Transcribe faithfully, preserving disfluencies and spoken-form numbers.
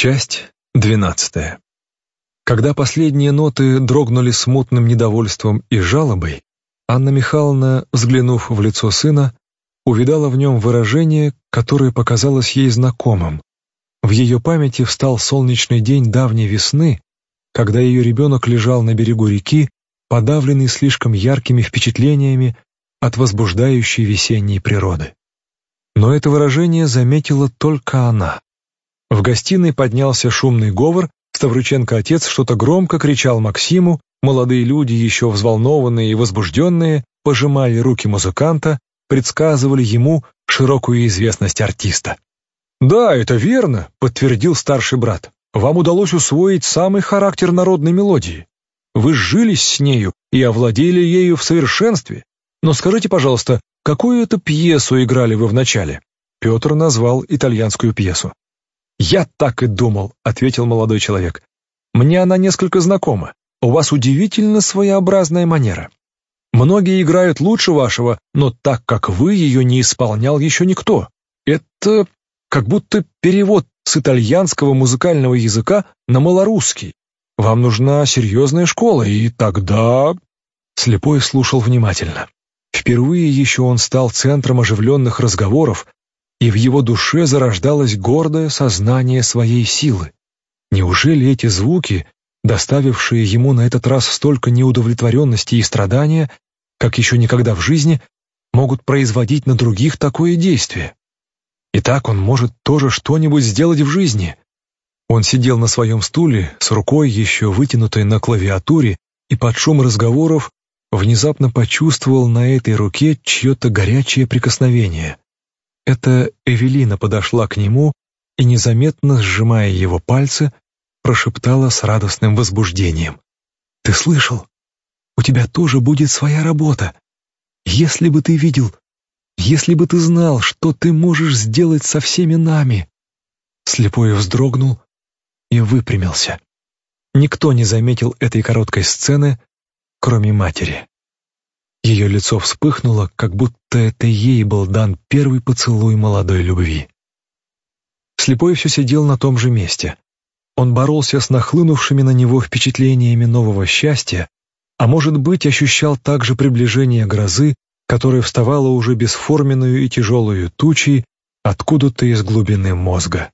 Часть двенадцатая. Когда последние ноты дрогнули смутным недовольством и жалобой, Анна Михайловна, взглянув в лицо сына, увидала в нем выражение, которое показалось ей знакомым. В ее памяти встал солнечный день давней весны, когда ее ребенок лежал на берегу реки, подавленный слишком яркими впечатлениями от возбуждающей весенней природы. Но это выражение заметила только она. В гостиной поднялся шумный говор, Ставрюченко-отец что-то громко кричал Максиму, молодые люди, еще взволнованные и возбужденные, пожимали руки музыканта, предсказывали ему широкую известность артиста. «Да, это верно», — подтвердил старший брат. «Вам удалось усвоить самый характер народной мелодии. Вы сжились с нею и овладели ею в совершенстве. Но скажите, пожалуйста, какую это пьесу играли вы вначале?» Петр назвал итальянскую пьесу. «Я так и думал», — ответил молодой человек. «Мне она несколько знакома. У вас удивительно своеобразная манера. Многие играют лучше вашего, но так как вы ее не исполнял еще никто. Это как будто перевод с итальянского музыкального языка на малорусский. Вам нужна серьезная школа, и тогда...» Слепой слушал внимательно. Впервые еще он стал центром оживленных разговоров, и в его душе зарождалось гордое сознание своей силы. Неужели эти звуки, доставившие ему на этот раз столько неудовлетворенности и страдания, как еще никогда в жизни, могут производить на других такое действие? И так он может тоже что-нибудь сделать в жизни. Он сидел на своем стуле, с рукой еще вытянутой на клавиатуре, и под шум разговоров внезапно почувствовал на этой руке чье-то горячее прикосновение. Это Эвелина подошла к нему и, незаметно сжимая его пальцы, прошептала с радостным возбуждением. «Ты слышал? У тебя тоже будет своя работа. Если бы ты видел, если бы ты знал, что ты можешь сделать со всеми нами!» Слепой вздрогнул и выпрямился. Никто не заметил этой короткой сцены, кроме матери. Ее лицо вспыхнуло, как будто это ей был дан первый поцелуй молодой любви. Слепой все сидел на том же месте. Он боролся с нахлынувшими на него впечатлениями нового счастья, а может быть, ощущал также приближение грозы, которая вставала уже бесформенную и тяжелую тучей откуда-то из глубины мозга.